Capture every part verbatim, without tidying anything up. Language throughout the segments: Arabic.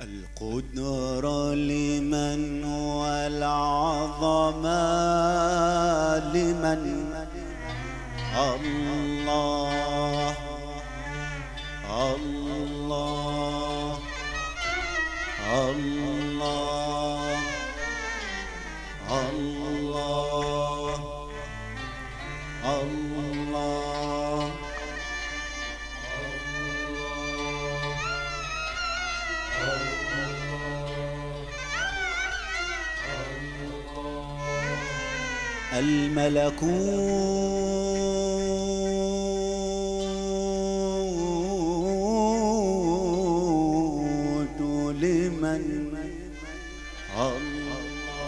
القدرة لمن والعظمة لمن الله الله الله الله الله الملكوت لمن الله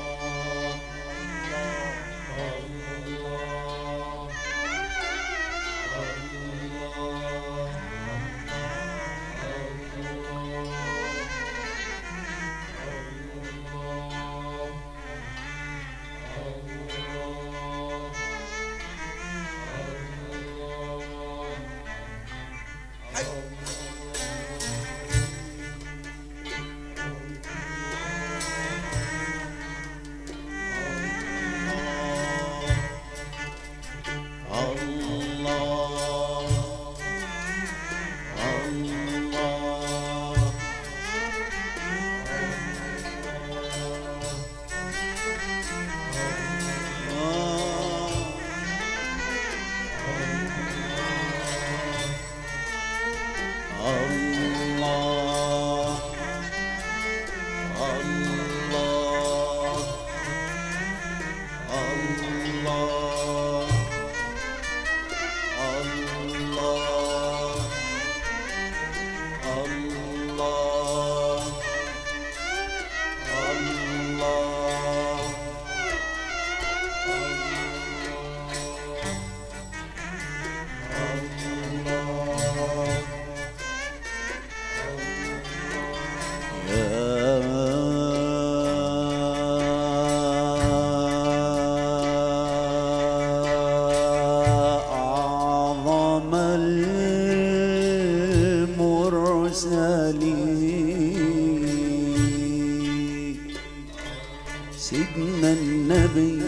سيدنا النبي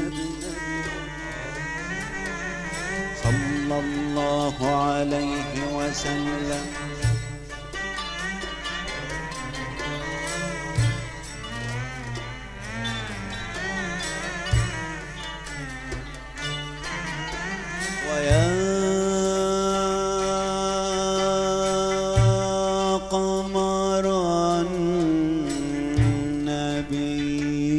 صلى الله عليه وسلم ويا قمر النبي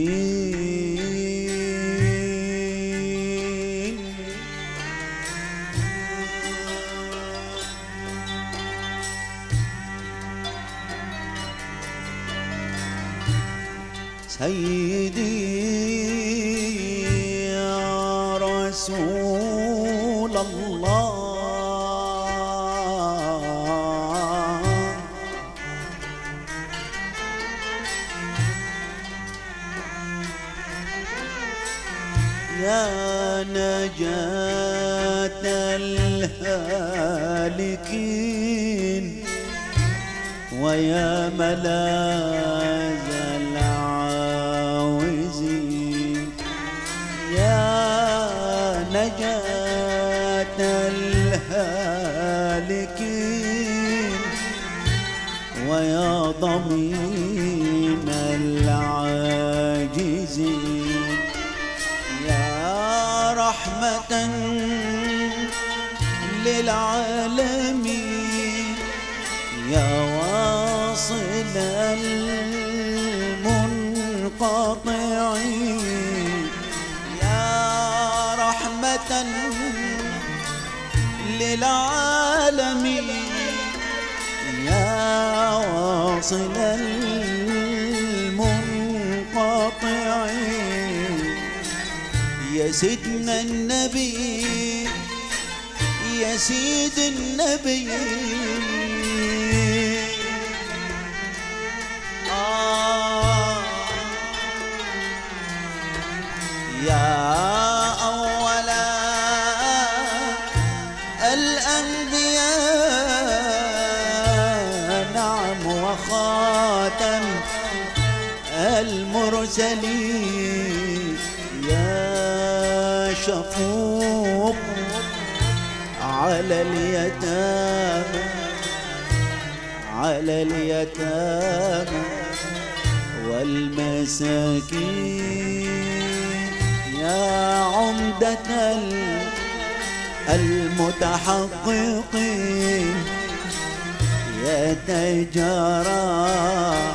سيدي يا رسول الله يا نجاة الهالكين ويا ملاذ العاوزين يا نجاة الهالكين ويا ضمين العاجزين يا رحمة للعالمين يا واصل المنقطعين يا رحمة للعالمين يا واصل المنقطعين يا سيدنا النبي يا سيد النبي آه يا أول الأنبياء نعم وخاتم المرسلين يا شفوق على اليتامى على اليتامى والمساكين يا عمدة المتحققين يا تجارى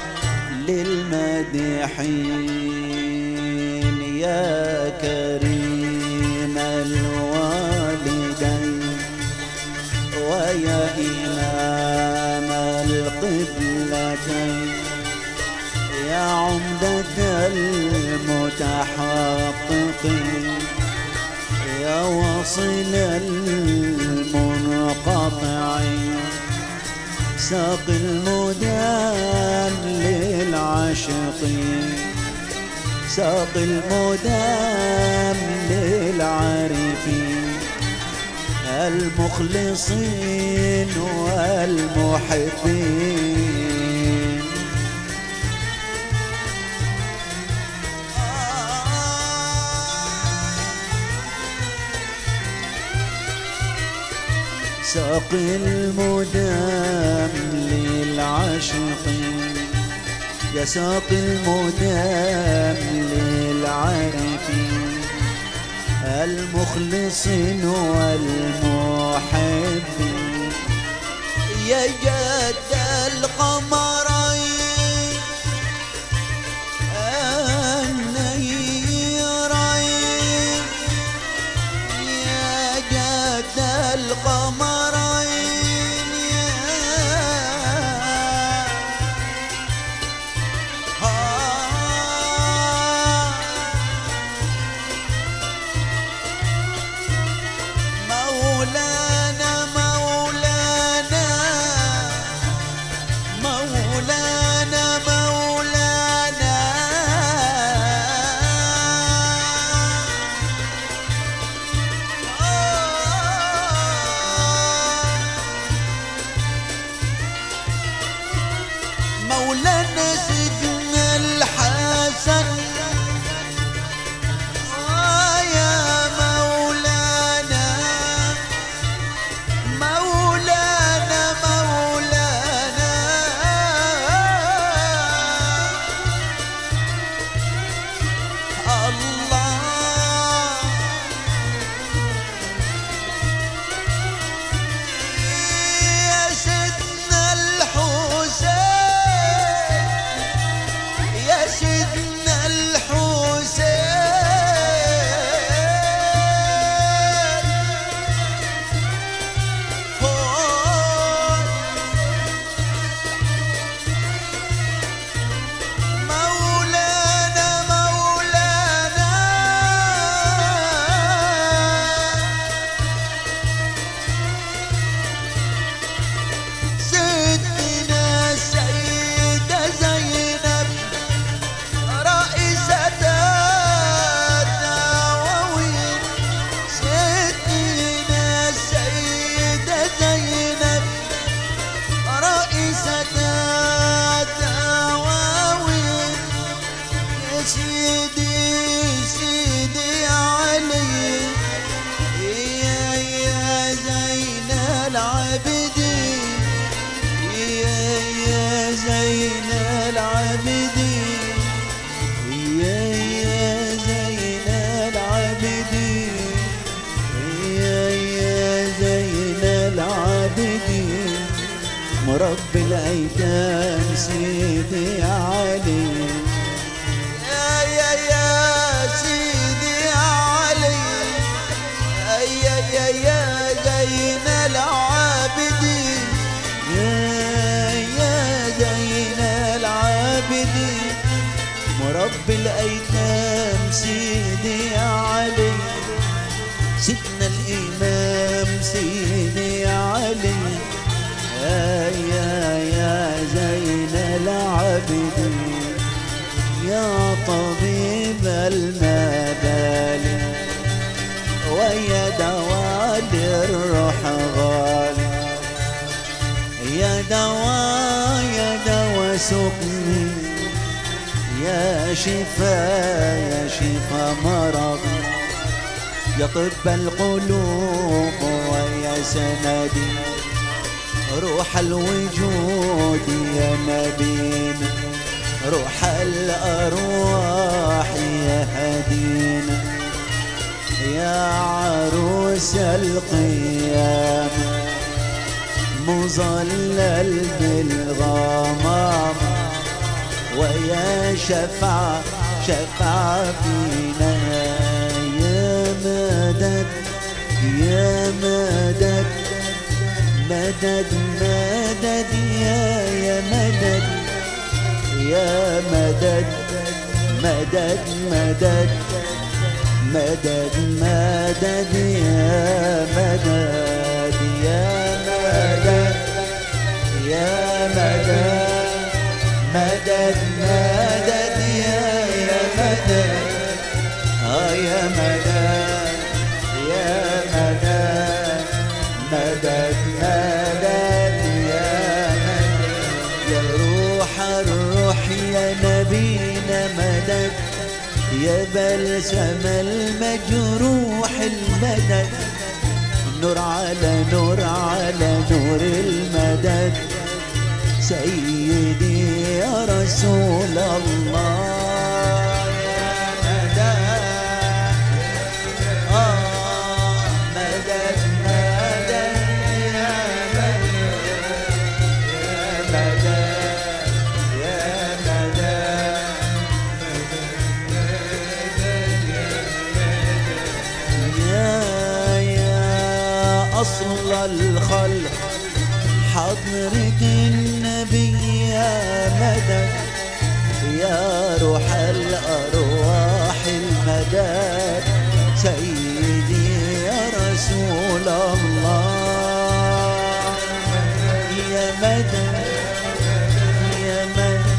للمديحين يا كريم الوالدين ويا إمام القبلتين يا عمدة المتحققين يا واصل المنقطعين ساق المدام للعاشقين ساق المدام للعارفين المخلصين والمحبين ساق المدام للعاشقين يا ساق المدام للعارفين المخلصين والمحبين يا جد القمرين النيرين يا جد القمرين يا مولانا مولانا مولانا مولانا مولانا سيدنا الحسن يا مولانا مولانا مولانا الله يا سيدنا الحسين يا سيدنا الحسين مولانا مولانا سيدنا السيدة زينب رئيسة الدواوين سيدنا السيدة زينب رئيسة الدواوين يا سيدي سيدي علي يا يا زين العابدين يا يا زين العابدين يا يا زين العابدين يا يا زين العابدين مربي الأيتام سيدي علي يا يا يا سيدي علي يا يا يا زين العابدين يا يا زين العابدين مربي الأيتام سيدي علي سيدنا الإمام سيدي علي يا يا يا زين العابدين يا طبيب المبالي ويا دواء الروح غالي يا دواء يا دواء سقمي يا شفا يا شفا مرض، يا طب القلوب ويا سندي، روح الوجود يا نبينا، روح الأرواح يا هدينا، يا عروس القيامة مظلل بالغمام، ويا شفع شفع فينا، يا مدد يا مدد مدد مدد يا يا مدد يا مدد مدد مدد مدد مدد يا مدد يا مدد يا مدد مدد مدد يا يا مدد آه يا مدد يا مدد مدد مدد يا مدد، يا روح الروح يا نبينا مدد، يا بلسم المجروح المدد، نور على نور على نور المدد، سيدي يا رسول الله يا مدد آه مدد مدد يا مدد يا مدد يا مدد يا أصل الخلق حضرة النبي يا مدد، يا روح الأرواح المدد، سيدي يا رسول الله يا مدد يا مدد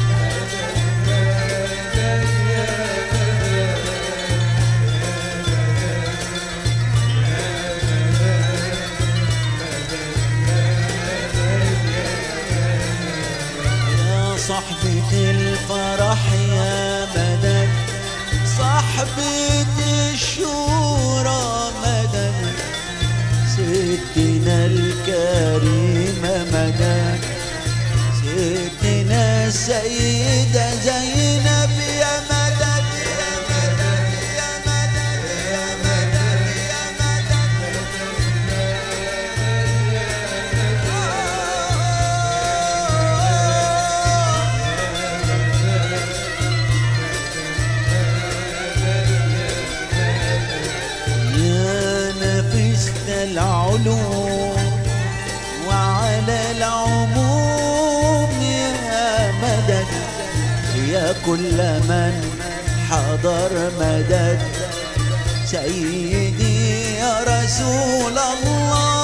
صحبة الفرح يا مدد، صحبة الشورى مدد، ستنا الكريمة مدد، ستنا السيدة زينب يا مدد يا مدد يا مدد يا مدد يا العلوم وعلى العموم يا مدد، يا كل من حضر مدد، سيدي يا رسول الله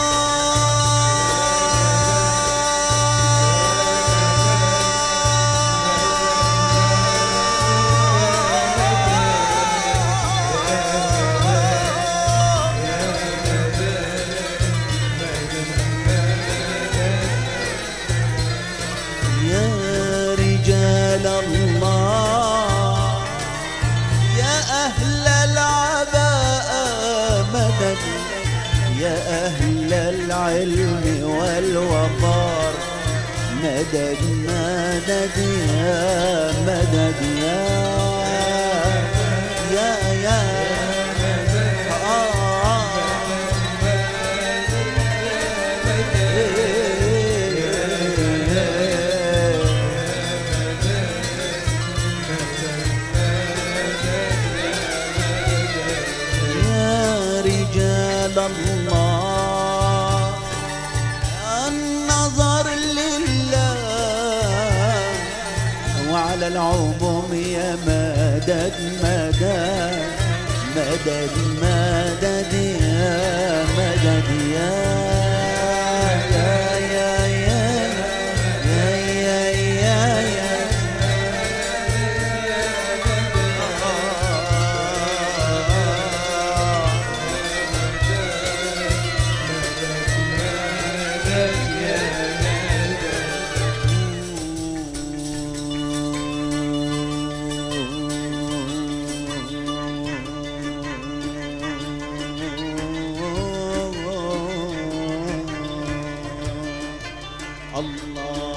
الله، يا أهل العباءة مدد، يا أهل العلم والوقار مدد مدد يا مدد يا يا يا الله النظر لله وعلى العموم يا مدد مدد مدد مدد يا مدد يا يا يا يا يا يا يا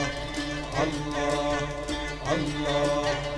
الله الله